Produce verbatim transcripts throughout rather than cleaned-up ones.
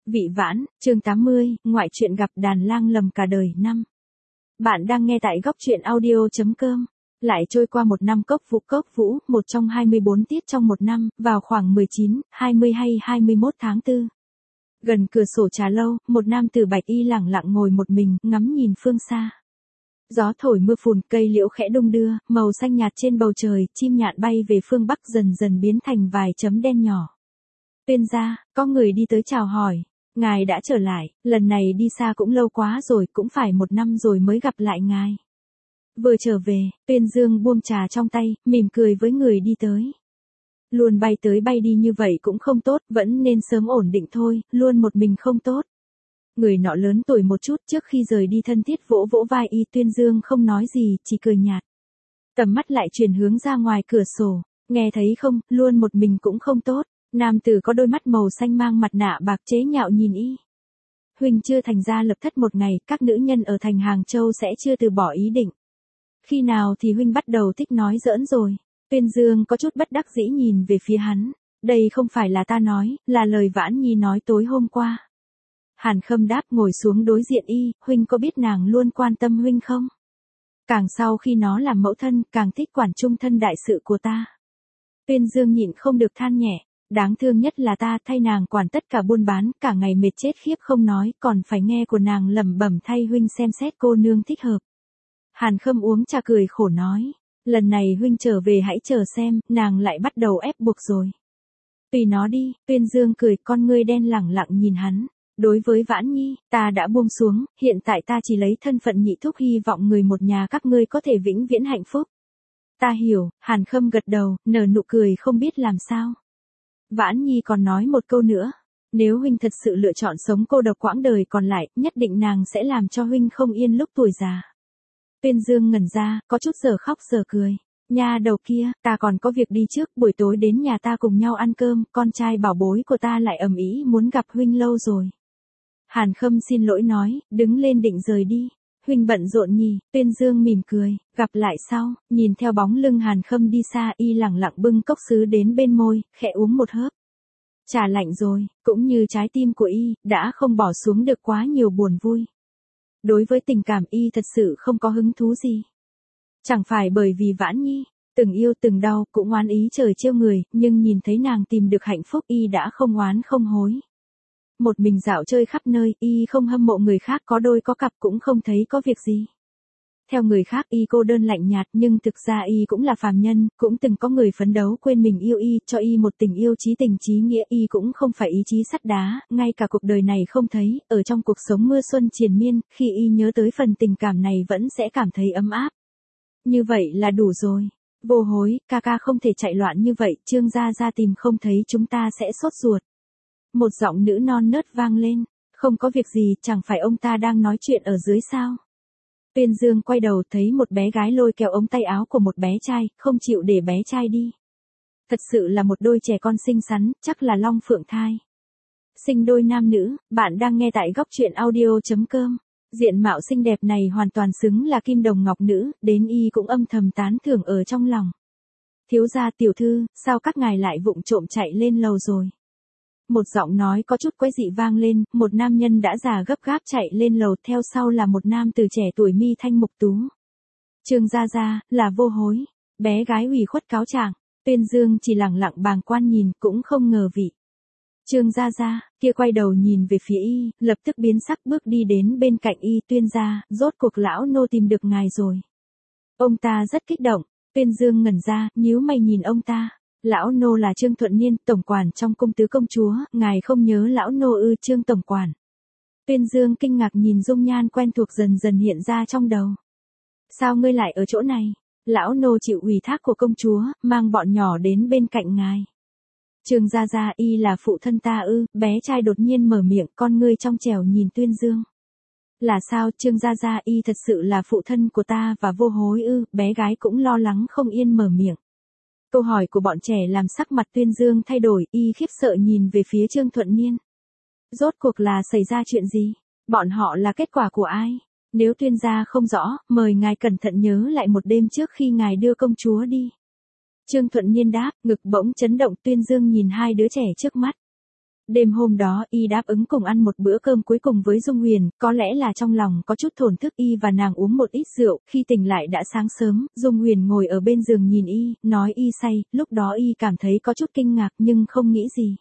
Vị Vãn, chương tám mươi, ngoại truyện gặp đàn lang lầm cả đời năm. Bạn đang nghe tại góc truyện audio chấm com. Lại trôi qua một năm cốc vũ cốc vũ, một trong hai mươi bốn tiết trong một năm, vào khoảng mười chín, hai mươi hay hai mươi mốt tháng tư. Gần cửa sổ trà lâu, một nam tử bạch y lẳng lặng ngồi một mình, ngắm nhìn phương xa. Gió thổi mưa phùn, cây liễu khẽ đung đưa, màu xanh nhạt trên bầu trời, chim nhạn bay về phương bắc dần dần biến thành vài chấm đen nhỏ. Tuyên gia, có người đi tới chào hỏi. Ngài đã trở lại, lần này đi xa cũng lâu quá rồi, cũng phải một năm rồi mới gặp lại ngài. Vừa trở về, Tuyên Dương buông trà trong tay, mỉm cười với người đi tới. Luôn bay tới bay đi như vậy cũng không tốt, vẫn nên sớm ổn định thôi, luôn một mình không tốt. Người nọ lớn tuổi một chút, trước khi rời đi thân thiết vỗ vỗ vai y. Tuyên Dương không nói gì, chỉ cười nhạt. Tầm mắt lại chuyển hướng ra ngoài cửa sổ, nghe thấy không, luôn một mình cũng không tốt. Nam tử có đôi mắt màu xanh mang mặt nạ bạc chế nhạo nhìn y. Huynh chưa thành gia lập thất một ngày, các nữ nhân ở thành Hàng Châu sẽ chưa từ bỏ ý định. Khi nào thì huynh bắt đầu thích nói giỡn rồi? Tuyên Dương có chút bất đắc dĩ nhìn về phía hắn. Đây không phải là ta nói, là lời Vãn Nhi nói tối hôm qua. Hàn Khâm đáp ngồi xuống đối diện y, huynh có biết nàng luôn quan tâm huynh không? Càng sau khi nó làm mẫu thân, càng thích quản trung thân đại sự của ta. Tuyên Dương nhịn không được than nhẹ. Đáng thương nhất là ta thay nàng quản tất cả buôn bán, cả ngày mệt chết khiếp không nói, còn phải nghe của nàng lẩm bẩm thay huynh xem xét cô nương thích hợp. Hàn Khâm uống trà cười khổ nói, lần này huynh trở về hãy chờ xem, nàng lại bắt đầu ép buộc rồi. Tùy nó đi, Tuyên Dương cười, con ngươi đen lẳng lặng nhìn hắn. Đối với Vãn Nhi, ta đã buông xuống, hiện tại ta chỉ lấy thân phận nhị thúc, hy vọng người một nhà các ngươi có thể vĩnh viễn hạnh phúc. Ta hiểu, Hàn Khâm gật đầu, nở nụ cười không biết làm sao. Vãn Nhi còn nói một câu nữa, nếu huynh thật sự lựa chọn sống cô độc quãng đời còn lại, nhất định nàng sẽ làm cho huynh không yên lúc tuổi già. Tuyên Dương ngẩn ra, có chút giờ khóc giờ cười. Nha đầu kia, ta còn có việc đi trước, buổi tối đến nhà ta cùng nhau ăn cơm, con trai bảo bối của ta lại ầm ĩ muốn gặp huynh lâu rồi. Hàn Khâm xin lỗi nói, đứng lên định rời đi. Huynh bận rộn nhỉ? Tuyên Dương mỉm cười, gặp lại sau, nhìn theo bóng lưng Hàn Khâm đi xa, y lẳng lặng bưng cốc sứ đến bên môi, khẽ uống một hớp. Trà lạnh rồi, cũng như trái tim của y, đã không bỏ xuống được quá nhiều buồn vui. Đối với tình cảm y thật sự không có hứng thú gì. Chẳng phải bởi vì Vãn Nhi, từng yêu từng đau, cũng oán ý trời trêu người, nhưng nhìn thấy nàng tìm được hạnh phúc y đã không oán không hối. Một mình dạo chơi khắp nơi, y không hâm mộ người khác có đôi có cặp, cũng không thấy có việc gì. Theo người khác y cô đơn lạnh nhạt, nhưng thực ra y cũng là phàm nhân, cũng từng có người phấn đấu quên mình yêu y, cho y một tình yêu chí tình chí nghĩa. Y cũng không phải ý chí sắt đá, ngay cả cuộc đời này không thấy, ở trong cuộc sống mưa xuân triền miên, khi y nhớ tới phần tình cảm này vẫn sẽ cảm thấy ấm áp. Như vậy là đủ rồi. Vô hối, ca ca không thể chạy loạn như vậy, Trương gia gia tìm không thấy chúng ta sẽ sốt ruột. Một giọng nữ non nớt vang lên, không có việc gì, chẳng phải ông ta đang nói chuyện ở dưới sao? Tuyên Dương quay đầu thấy một bé gái lôi kéo ống tay áo của một bé trai, không chịu để bé trai đi. Thật sự là một đôi trẻ con xinh xắn, chắc là long phượng thai. Sinh đôi nam nữ, bạn đang nghe tại góc truyện audio chấm com. Diện mạo xinh đẹp này hoàn toàn xứng là kim đồng ngọc nữ, đến y cũng âm thầm tán thưởng ở trong lòng. Thiếu gia tiểu thư, sao các ngài lại vụng trộm chạy lên lầu rồi? Một giọng nói có chút quái dị vang lên, một nam nhân đã già gấp gáp chạy lên lầu, theo sau là một nam từ trẻ tuổi mi thanh mục tú. Trương gia gia, là vô hối. Bé gái ủy khuất cáo trạng. Tuyên Dương chỉ lẳng lặng bàng quan nhìn, cũng không ngờ vị. Trương gia gia, kia quay đầu nhìn về phía y, lập tức biến sắc bước đi đến bên cạnh y. Tuyên gia, rốt cuộc lão nô tìm được ngài rồi. Ông ta rất kích động. Tuyên Dương ngẩn ra, nhíu mày nhìn ông ta. Lão nô là Trương Thuận Niên, tổng quản trong cung tứ công chúa, ngài không nhớ lão nô ư? Trương tổng quản. Tuyên Dương kinh ngạc nhìn dung nhan quen thuộc dần dần hiện ra trong đầu. Sao ngươi lại ở chỗ này? Lão nô chịu ủy thác của công chúa, mang bọn nhỏ đến bên cạnh ngài. Trương gia gia, y là phụ thân ta ư? Bé trai đột nhiên mở miệng, con ngươi trong trẻo nhìn Tuyên Dương. Là sao? Trương gia gia, y thật sự là phụ thân của ta và vô hối ư? Bé gái cũng lo lắng không yên mở miệng. Câu hỏi của bọn trẻ làm sắc mặt Tuyên Dương thay đổi, y khiếp sợ nhìn về phía Trương Thuận Niên. Rốt cuộc là xảy ra chuyện gì? Bọn họ là kết quả của ai? Nếu Tuyên gia không rõ, mời ngài cẩn thận nhớ lại một đêm trước khi ngài đưa công chúa đi. Trương Thuận Niên đáp, ngực bỗng chấn động. Tuyên Dương nhìn hai đứa trẻ trước mắt. Đêm hôm đó y đáp ứng cùng ăn một bữa cơm cuối cùng với Dung Huyền, có lẽ là trong lòng có chút thổn thức y và nàng uống một ít rượu, khi tỉnh lại đã sáng sớm, Dung Huyền ngồi ở bên giường nhìn y, nói y say, lúc đó y cảm thấy có chút kinh ngạc nhưng không nghĩ gì.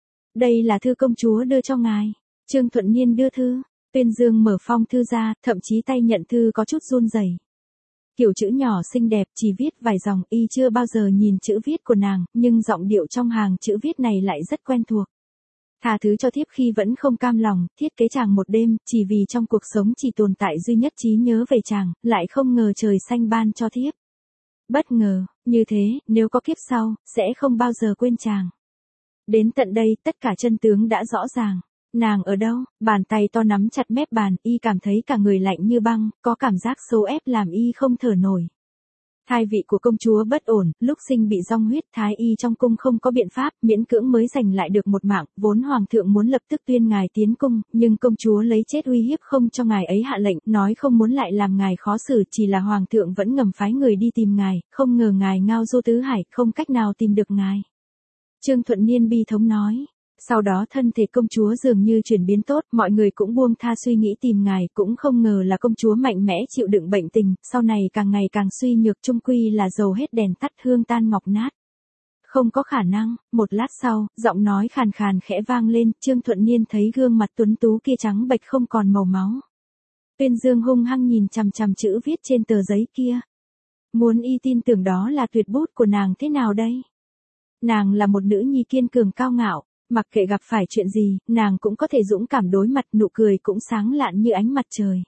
Đây là thư công chúa đưa cho ngài. Trương Thuận Niên đưa thư. Tuyên Dương mở phong thư ra, thậm chí tay nhận thư có chút run rẩy. Kiểu chữ nhỏ xinh đẹp chỉ viết vài dòng, y chưa bao giờ nhìn chữ viết của nàng, nhưng giọng điệu trong hàng chữ viết này lại rất quen thuộc. Tha thứ cho thiếp khi vẫn không cam lòng, thiết kế chàng một đêm, chỉ vì trong cuộc sống chỉ tồn tại duy nhất trí nhớ về chàng, lại không ngờ trời xanh ban cho thiếp. Bất ngờ, như thế, nếu có kiếp sau, sẽ không bao giờ quên chàng. Đến tận đây, tất cả chân tướng đã rõ ràng. Nàng ở đâu? Bàn tay to nắm chặt mép bàn, y cảm thấy cả người lạnh như băng, có cảm giác số ép làm y không thở nổi. Thai vị của công chúa bất ổn, lúc sinh bị dong huyết, thái y trong cung không có biện pháp, miễn cưỡng mới giành lại được một mạng, vốn hoàng thượng muốn lập tức tuyên ngài tiến cung, nhưng công chúa lấy chết uy hiếp không cho ngài ấy hạ lệnh, nói không muốn lại làm ngài khó xử, chỉ là hoàng thượng vẫn ngầm phái người đi tìm ngài, không ngờ ngài ngao du tứ hải, không cách nào tìm được ngài. Trương Thuận Niên bi thống nói. Sau đó thân thể công chúa dường như chuyển biến tốt, mọi người cũng buông tha suy nghĩ tìm ngài, cũng không ngờ là công chúa mạnh mẽ chịu đựng bệnh tình, sau này càng ngày càng suy nhược, chung quy là dầu hết đèn tắt, hương tan ngọc nát. Không có khả năng. Một lát sau, giọng nói khàn khàn khẽ vang lên, Trương Thuận Niên thấy gương mặt tuấn tú kia trắng bệch không còn màu máu. Tuyên Dương hung hăng nhìn chằm chằm chữ viết trên tờ giấy kia. Muốn y tin tưởng đó là tuyệt bút của nàng thế nào đây? Nàng là một nữ nhi kiên cường cao ngạo. Mặc kệ gặp phải chuyện gì, nàng cũng có thể dũng cảm đối mặt, nụ cười cũng sáng lạn như ánh mặt trời.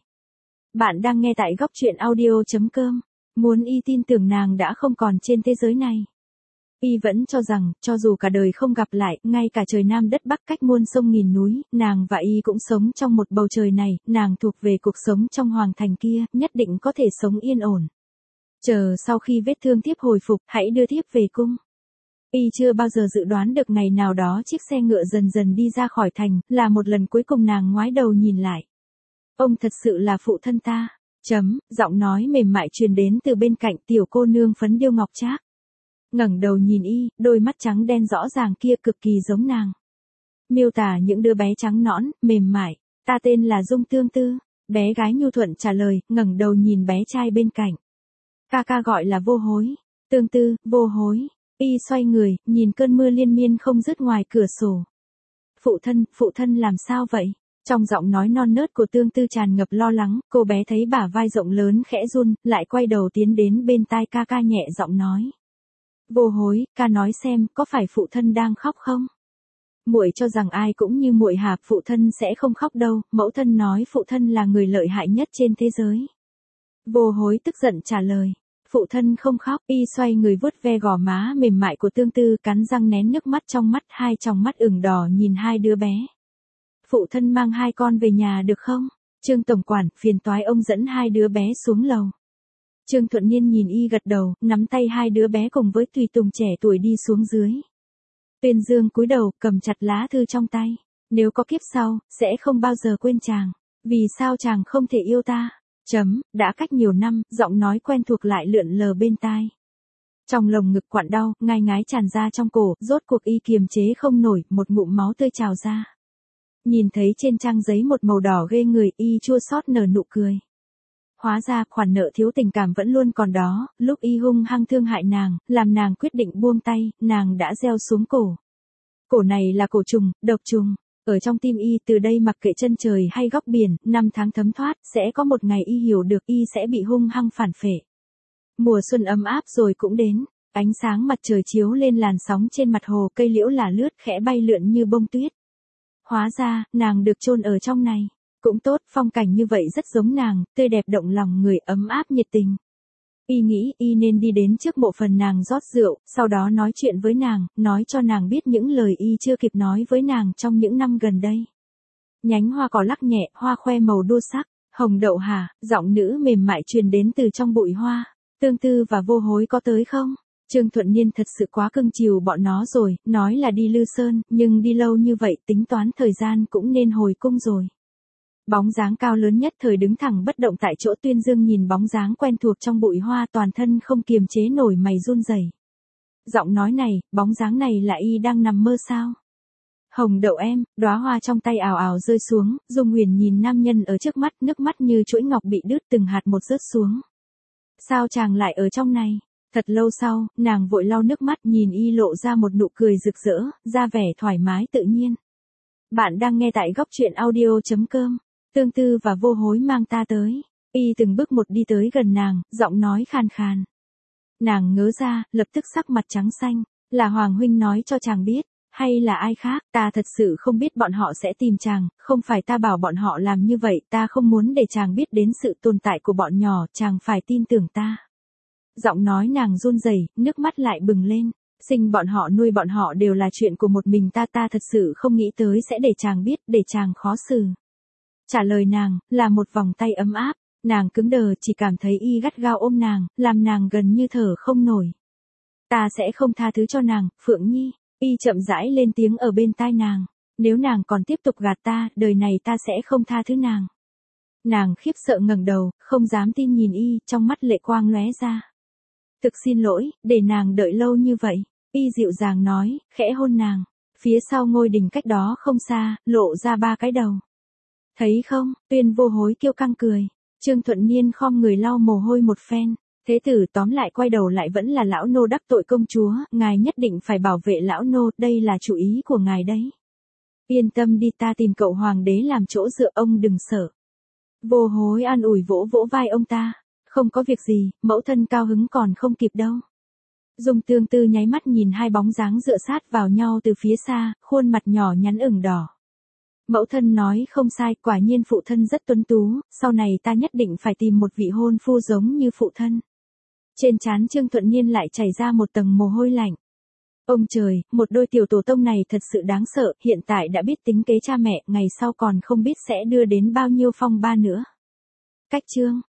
Bạn đang nghe tại góc truyện audio chấm com. Muốn y tin tưởng nàng đã không còn trên thế giới này. Y vẫn cho rằng, cho dù cả đời không gặp lại, ngay cả trời Nam đất Bắc cách muôn sông nghìn núi, nàng và y cũng sống trong một bầu trời này, nàng thuộc về cuộc sống trong hoàng thành kia, nhất định có thể sống yên ổn. Chờ sau khi vết thương tiếp hồi phục, hãy đưa thiếp về cung. Y chưa bao giờ dự đoán được ngày nào đó chiếc xe ngựa dần dần đi ra khỏi thành, là một lần cuối cùng nàng ngoái đầu nhìn lại. Ông thật sự là phụ thân ta. Chấm, giọng nói mềm mại truyền đến từ bên cạnh, tiểu cô nương phấn điêu ngọc trác. Ngẩng đầu nhìn y, đôi mắt trắng đen rõ ràng kia cực kỳ giống nàng. Miêu tả những đứa bé trắng nõn, mềm mại. Ta tên là Dung Tương Tư. Bé gái nhu thuận trả lời, ngẩng đầu nhìn bé trai bên cạnh. Ca ca gọi là Vô Hối. Tương Tư, Vô Hối. Y xoay người, nhìn cơn mưa liên miên không dứt ngoài cửa sổ. Phụ thân, phụ thân làm sao vậy? Trong giọng nói non nớt của Tương Tư tràn ngập lo lắng, cô bé thấy bả vai rộng lớn khẽ run, lại quay đầu tiến đến bên tai ca ca nhẹ giọng nói. Vô Hối, ca nói xem, có phải phụ thân đang khóc không? Muội cho rằng ai cũng như muội hả, phụ thân sẽ không khóc đâu, mẫu thân nói phụ thân là người lợi hại nhất trên thế giới. Vô Hối tức giận trả lời. Phụ thân không khóc, y xoay người vuốt ve gò má mềm mại của Tương Tư, cắn răng nén nước mắt trong mắt, hai tròng mắt ửng đỏ nhìn hai đứa bé. Phụ thân mang hai con về nhà được không? Trương tổng quản, phiền toái ông dẫn hai đứa bé xuống lầu. Trương Thuận Niên nhìn y gật đầu, nắm tay hai đứa bé cùng với tùy tùng trẻ tuổi đi xuống dưới. Tuyên Dương cúi đầu, cầm chặt lá thư trong tay. Nếu có kiếp sau, sẽ không bao giờ quên chàng. Vì sao chàng không thể yêu ta? Chấm, đã cách nhiều năm, giọng nói quen thuộc lại lượn lờ bên tai. Trong lồng ngực quặn đau, ngai ngái tràn ra trong cổ, rốt cuộc y kiềm chế không nổi, một ngụm máu tươi trào ra. Nhìn thấy trên trang giấy một màu đỏ ghê người, y chua xót nở nụ cười. Hóa ra khoản nợ thiếu tình cảm vẫn luôn còn đó, lúc y hung hăng thương hại nàng, làm nàng quyết định buông tay, nàng đã gieo xuống cổ. Cổ này là cổ trùng, độc trùng. Ở trong tim y, từ đây mặc kệ chân trời hay góc biển, năm tháng thấm thoát, sẽ có một ngày y hiểu được y sẽ bị hung hăng phản phệ. Mùa xuân ấm áp rồi cũng đến, ánh sáng mặt trời chiếu lên làn sóng trên mặt hồ, cây liễu là lướt khẽ bay lượn như bông tuyết. Hóa ra, nàng được chôn ở trong này. Cũng tốt, phong cảnh như vậy rất giống nàng, tươi đẹp động lòng người, ấm áp nhiệt tình. Y nghĩ y nên đi đến trước mộ phần nàng rót rượu, sau đó nói chuyện với nàng, nói cho nàng biết những lời y chưa kịp nói với nàng trong những năm gần đây. Nhánh hoa cỏ lắc nhẹ, hoa khoe màu đua sắc, hồng đậu hà, giọng nữ mềm mại truyền đến từ trong bụi hoa. Tương Tư và Vô Hối có tới không? Trương Thuận Niên thật sự quá cưng chiều bọn nó rồi, nói là đi Lư Sơn, nhưng đi lâu như vậy tính toán thời gian cũng nên hồi cung rồi. Bóng dáng cao lớn nhất thời đứng thẳng bất động tại chỗ. Tuyên Dương nhìn bóng dáng quen thuộc trong bụi hoa, toàn thân không kiềm chế nổi mày run rẩy. Giọng nói này, bóng dáng này là y đang nằm mơ sao? Hồng đậu em, đóa hoa trong tay ào ào rơi xuống, Dung Huyền nhìn nam nhân ở trước mắt, nước mắt như chuỗi ngọc bị đứt từng hạt một rớt xuống. Sao chàng lại ở trong này? Thật lâu sau, nàng vội lau nước mắt nhìn y lộ ra một nụ cười rực rỡ, ra vẻ thoải mái tự nhiên. Bạn đang nghe tại góc truyện audio.com. Tương Tư và Vô Hối mang ta tới. Y từng bước một đi tới gần nàng, giọng nói khàn khàn. Nàng ngớ ra, lập tức sắc mặt trắng xanh. Là Hoàng huynh nói cho chàng biết, hay là ai khác, ta thật sự không biết bọn họ sẽ tìm chàng, không phải ta bảo bọn họ làm như vậy, ta không muốn để chàng biết đến sự tồn tại của bọn nhỏ, chàng phải tin tưởng ta. Giọng nói nàng run rẩy, nước mắt lại bừng lên. Sinh bọn họ nuôi bọn họ đều là chuyện của một mình ta, ta thật sự không nghĩ tới sẽ để chàng biết, để chàng khó xử. Trả lời nàng, là một vòng tay ấm áp, nàng cứng đờ chỉ cảm thấy y gắt gao ôm nàng, làm nàng gần như thở không nổi. Ta sẽ không tha thứ cho nàng, Phượng Nhi, y chậm rãi lên tiếng ở bên tai nàng, nếu nàng còn tiếp tục gạt ta, đời này ta sẽ không tha thứ nàng. Nàng khiếp sợ ngẩng đầu, không dám tin nhìn y, trong mắt lệ quang lóe ra. Thực xin lỗi, để nàng đợi lâu như vậy, y dịu dàng nói, khẽ hôn nàng, phía sau ngôi đình cách đó không xa, lộ ra ba cái đầu. Thấy không, Tuyên Vô Hối kiêu căng cười, Trương Thuận Niên khom người lau mồ hôi một phen, thế tử tóm lại quay đầu lại vẫn là lão nô đắc tội công chúa, ngài nhất định phải bảo vệ lão nô, đây là chủ ý của ngài đấy. Yên tâm đi, ta tìm cậu hoàng đế làm chỗ dựa, ông đừng sợ. Vô Hối an ủi vỗ vỗ vai ông ta, không có việc gì, mẫu thân cao hứng còn không kịp đâu. Dung Tương Tư nháy mắt nhìn hai bóng dáng dựa sát vào nhau từ phía xa, khuôn mặt nhỏ nhắn ửng đỏ. Mẫu thân nói không sai, quả nhiên phụ thân rất tuấn tú, sau này ta nhất định phải tìm một vị hôn phu giống như phụ thân. Trên trán Trương Thuận Niên lại chảy ra một tầng mồ hôi lạnh. Ông trời, một đôi tiểu tổ tông này thật sự đáng sợ, hiện tại đã biết tính kế cha mẹ, ngày sau còn không biết sẽ đưa đến bao nhiêu phong ba nữa. Cách chương